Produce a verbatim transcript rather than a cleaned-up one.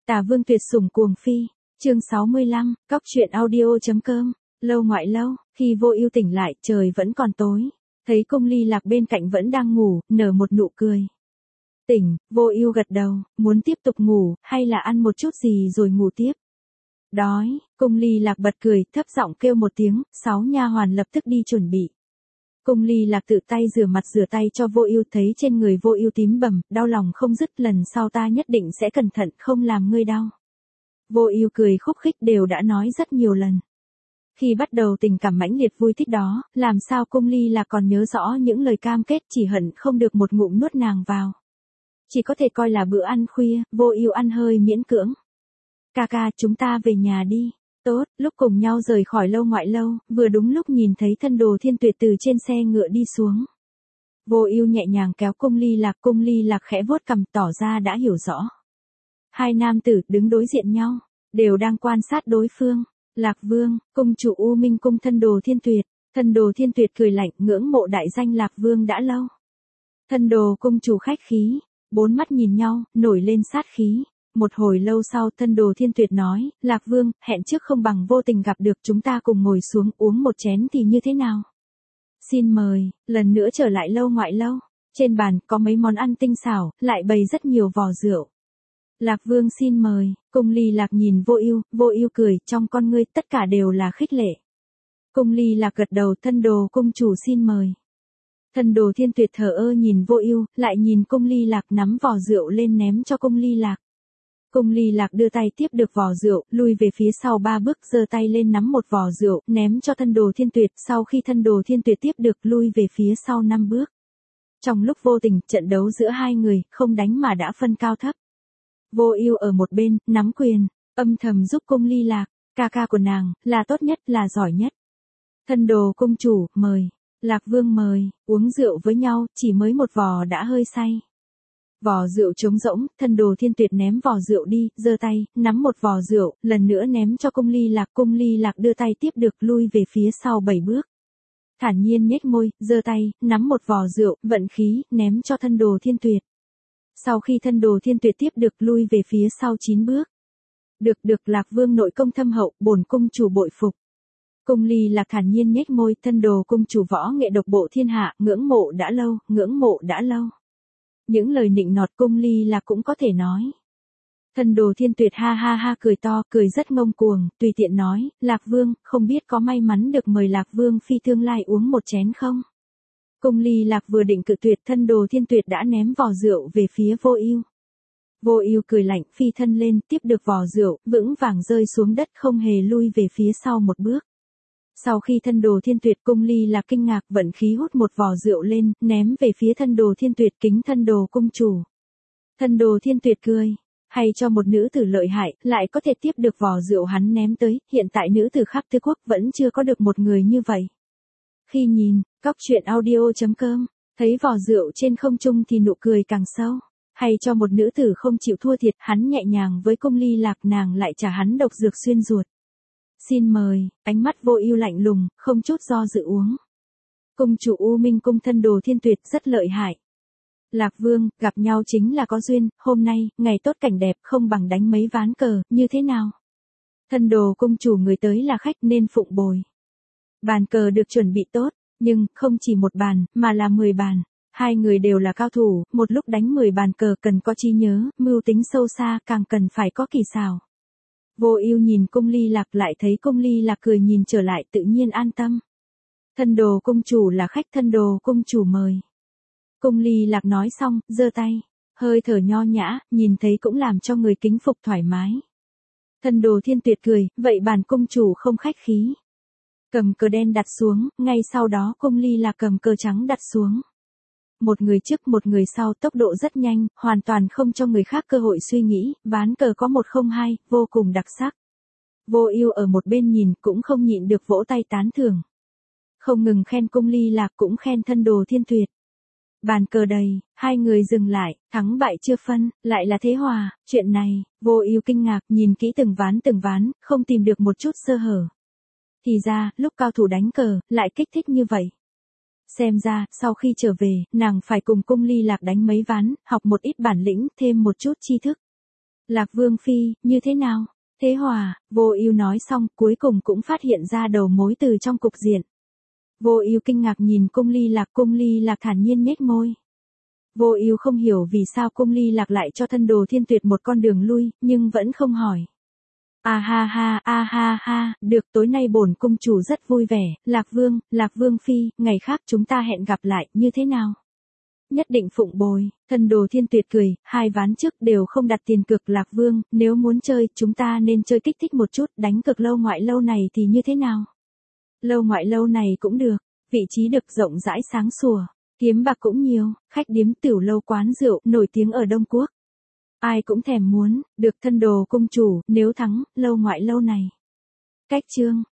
Tả Vương tuyệt sủng cuồng phi, chương sáu mươi lăm, cóc truyện audio.com, lâu ngoại lâu, khi Vô Ưu tỉnh lại, trời vẫn còn tối, thấy Cung Ly Lạc bên cạnh vẫn đang ngủ, nở một nụ cười. Tỉnh, Vô Ưu gật đầu, muốn tiếp tục ngủ, hay là ăn một chút gì rồi ngủ tiếp. Đói, Cung Ly Lạc bật cười, thấp giọng kêu một tiếng, sáu nha hoàn lập tức đi chuẩn bị. Cung Ly Lạc tự tay rửa mặt rửa tay cho Vô Ưu, thấy trên người Vô Ưu tím bầm, đau lòng không dứt, lần sau ta nhất định sẽ cẩn thận, không làm ngươi đau. Vô Ưu cười khúc khích, đều đã nói rất nhiều lần. Khi bắt đầu tình cảm mãnh liệt vui thích đó, làm sao Cung Ly Lạc còn nhớ rõ những lời cam kết, chỉ hận không được một ngụm nuốt nàng vào. Chỉ có thể coi là bữa ăn khuya, Vô Ưu ăn hơi miễn cưỡng. Ca ca, chúng ta về nhà đi. Tốt, lúc cùng nhau rời khỏi lâu ngoại lâu, vừa đúng lúc nhìn thấy thân Đồ Thiên Tuyệt từ trên xe ngựa đi xuống. Vô Ưu nhẹ nhàng kéo Cung Ly Lạc, Cung Ly Lạc khẽ vuốt cằm tỏ ra đã hiểu rõ. Hai nam tử đứng đối diện nhau, đều đang quan sát đối phương. Lạc Vương, cung chủ U Minh cung thân Đồ Thiên Tuyệt, thân Đồ Thiên Tuyệt cười lạnh, ngưỡng mộ đại danh Lạc Vương đã lâu. Thân Đồ cung chủ khách khí, bốn mắt nhìn nhau, nổi lên sát khí. Một hồi lâu sau, thân Đồ Thiên Tuyệt nói, Lạc Vương, hẹn trước không bằng vô tình gặp được, chúng ta cùng ngồi xuống uống một chén thì như thế nào? Xin mời, lần nữa trở lại lâu ngoại lâu. Trên bàn có mấy món ăn tinh xảo, lại bày rất nhiều vò rượu. Lạc Vương xin mời. Cung Ly Lạc nhìn Vô Ưu, Vô Ưu cười, trong con ngươi tất cả đều là khích lệ. Cung Ly Lạc gật đầu, thân Đồ cung chủ xin mời. Thân Đồ Thiên Tuyệt thờ ơ nhìn Vô Ưu, lại nhìn Cung Ly Lạc, nắm vò rượu lên ném cho Cung Ly Lạc. Cung Ly Lạc đưa tay tiếp được vò rượu, lui về phía sau ba bước, giơ tay lên nắm một vò rượu, ném cho thân Đồ Thiên Tuyệt, sau khi thân Đồ Thiên Tuyệt tiếp được, lui về phía sau năm bước. Trong lúc vô tình, trận đấu giữa hai người, không đánh mà đã phân cao thấp. Vô Ưu ở một bên, nắm quyền, âm thầm giúp Cung Ly Lạc, ca ca của nàng, là tốt nhất, là giỏi nhất. Thân Đồ cung chủ, mời. Lạc Vương mời, uống rượu với nhau, chỉ mới một vò đã hơi say. Vò rượu trống rỗng, thân Đồ Thiên Tuyệt ném vò rượu đi, giơ tay, nắm một vò rượu, lần nữa ném cho Cung Ly Lạc, Cung Ly Lạc đưa tay tiếp được, lui về phía sau bảy bước. Thản nhiên nhếch môi, giơ tay, nắm một vò rượu, vận khí, ném cho thân Đồ Thiên Tuyệt. Sau khi thân Đồ Thiên Tuyệt tiếp được, lui về phía sau chín bước. Được được, Lạc Vương nội công thâm hậu, bổn cung chủ bội phục. Cung Ly Lạc thản nhiên nhếch môi, thân Đồ cung chủ võ nghệ độc bộ thiên hạ, ngưỡng mộ đã lâu, ngưỡng mộ đã lâu. Những lời nịnh nọt Cung Ly Lạc cũng có thể nói. Thân Đồ Thiên Tuyệt ha ha ha cười to, cười rất ngông cuồng, tùy tiện nói, Lạc Vương, không biết có may mắn được mời Lạc Vương phi tương lai uống một chén không? Cung Ly Lạc vừa định cự tuyệt, thân Đồ Thiên Tuyệt đã ném vò rượu về phía Vô Ưu. Vô Ưu cười lạnh, phi thân lên, tiếp được vò rượu, vững vàng rơi xuống đất, không hề lui về phía sau một bước. Sau khi thân Đồ Thiên Tuyệt, Cung Ly Lạc kinh ngạc, vận khí hút một vò rượu lên, ném về phía thân Đồ Thiên Tuyệt, kính thân Đồ cung chủ. Thân Đồ Thiên Tuyệt cười, hay cho một nữ tử lợi hại, lại có thể tiếp được vò rượu hắn ném tới, hiện tại nữ tử khắp tứ quốc vẫn chưa có được một người như vậy. Khi nhìn, cóc truyện audio.com, thấy vò rượu trên không trung thì nụ cười càng sâu. Hay cho một nữ tử không chịu thua thiệt, hắn nhẹ nhàng với Cung Ly Lạc, nàng lại trả hắn độc dược xuyên ruột. Xin mời, ánh mắt Vô Ưu lạnh lùng, không chút do dự uống. Cung chủ U Minh cung thân Đồ Thiên Tuyệt rất lợi hại. Lạc Vương, gặp nhau chính là có duyên, hôm nay, ngày tốt cảnh đẹp, không bằng đánh mấy ván cờ, như thế nào? Thân Đồ cung chủ người tới là khách nên phụng bồi. Bàn cờ được chuẩn bị tốt, nhưng không chỉ một bàn, mà là mười bàn. Hai người đều là cao thủ, một lúc đánh mười bàn cờ cần có trí nhớ, mưu tính sâu xa, càng cần phải có kỳ xảo. Vô Ưu nhìn Cung Ly Lạc, lại thấy Cung Ly Lạc cười nhìn trở lại, tự nhiên an tâm. Thân Đồ cung chủ là khách, thân Đồ cung chủ mời. Cung Ly Lạc nói xong, giơ tay, hơi thở nho nhã, nhìn thấy cũng làm cho người kính phục thoải mái. Thân Đồ Thiên Tuyệt cười, vậy bản cung chủ không khách khí. Cầm cờ đen đặt xuống, ngay sau đó Cung Ly Lạc cầm cờ trắng đặt xuống. Một người trước một người sau, tốc độ rất nhanh, hoàn toàn không cho người khác cơ hội suy nghĩ, ván cờ có một không hai, vô cùng đặc sắc. Vô Ưu ở một bên nhìn, cũng không nhịn được vỗ tay tán thưởng. Không ngừng khen Cung Ly Lạc, cũng khen thân Đồ Thiên Tuyệt. Bàn cờ đầy, hai người dừng lại, thắng bại chưa phân, lại là thế hòa, chuyện này, Vô Ưu kinh ngạc, nhìn kỹ từng ván từng ván, không tìm được một chút sơ hở. Thì ra, lúc cao thủ đánh cờ, lại kích thích như vậy. Xem ra, sau khi trở về, nàng phải cùng Cung Ly Lạc đánh mấy ván, học một ít bản lĩnh, thêm một chút tri thức. Lạc Vương Phi, như thế nào? Thế Hòa, Vô Ưu nói xong, cuối cùng cũng phát hiện ra đầu mối từ trong cục diện. Vô Ưu kinh ngạc nhìn Cung Ly Lạc, Cung Ly Lạc thản nhiên nhếch môi. Vô Ưu không hiểu vì sao Cung Ly Lạc lại cho thân đồ Thiên Tuyệt một con đường lui, nhưng vẫn không hỏi. A ha ha, a ha ha, được, tối nay bổn cung chủ rất vui vẻ, Lạc Vương, Lạc Vương Phi, ngày khác chúng ta hẹn gặp lại, như thế nào? Nhất định phụng bồi, thân đồ Thiên Tuyệt cười, hai ván trước đều không đặt tiền cược. Lạc Vương, nếu muốn chơi, chúng ta nên chơi kích thích một chút, đánh cược lâu ngoại lâu này thì như thế nào? Lâu ngoại lâu này cũng được, vị trí được rộng rãi sáng sủa, kiếm bạc cũng nhiều, khách điếm tiểu lâu quán rượu, nổi tiếng ở Đông Quốc. Ai cũng thèm muốn, được thân đồ cung chủ, nếu thắng, lâu ngoại lâu này. Cách chương